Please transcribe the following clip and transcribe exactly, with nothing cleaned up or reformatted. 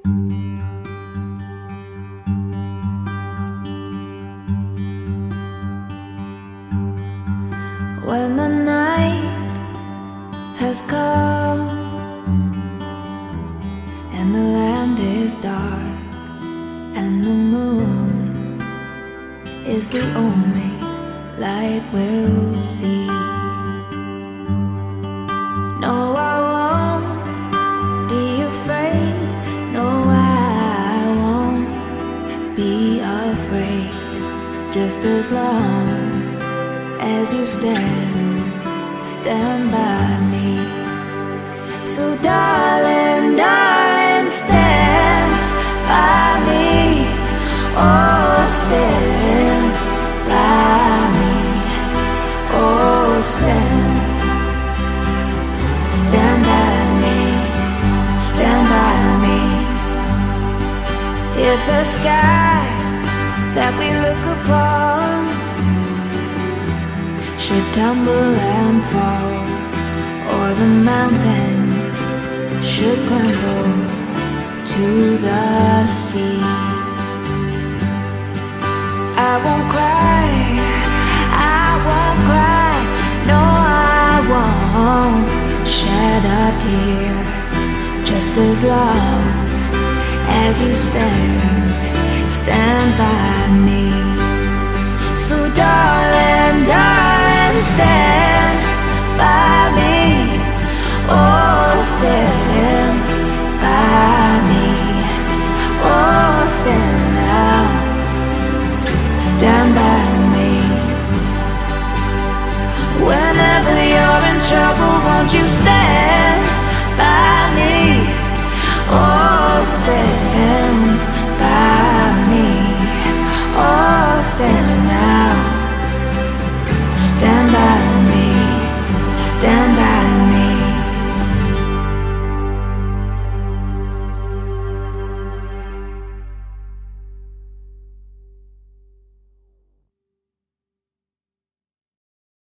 When the night has come and the land is dark and the moon is the only light we'll see. No, I won't be afraid. No, I won't be afraid. Just as long as you stand, stand by me. So darling, darling, stand by me. Oh, stand by me. Oh, stand, stand by me. Stand by me. If the sky that we look upon should tumble and fall, or the mountain should crumble to the sea, I won't cry, I won't cry. No, I won't shed a tear. Just as long as you stand, stand by me. So darling, darling, stand by me. Oh, stand by me. Oh, stand now. Stand by me. Whenever you're in trouble, won't you stand?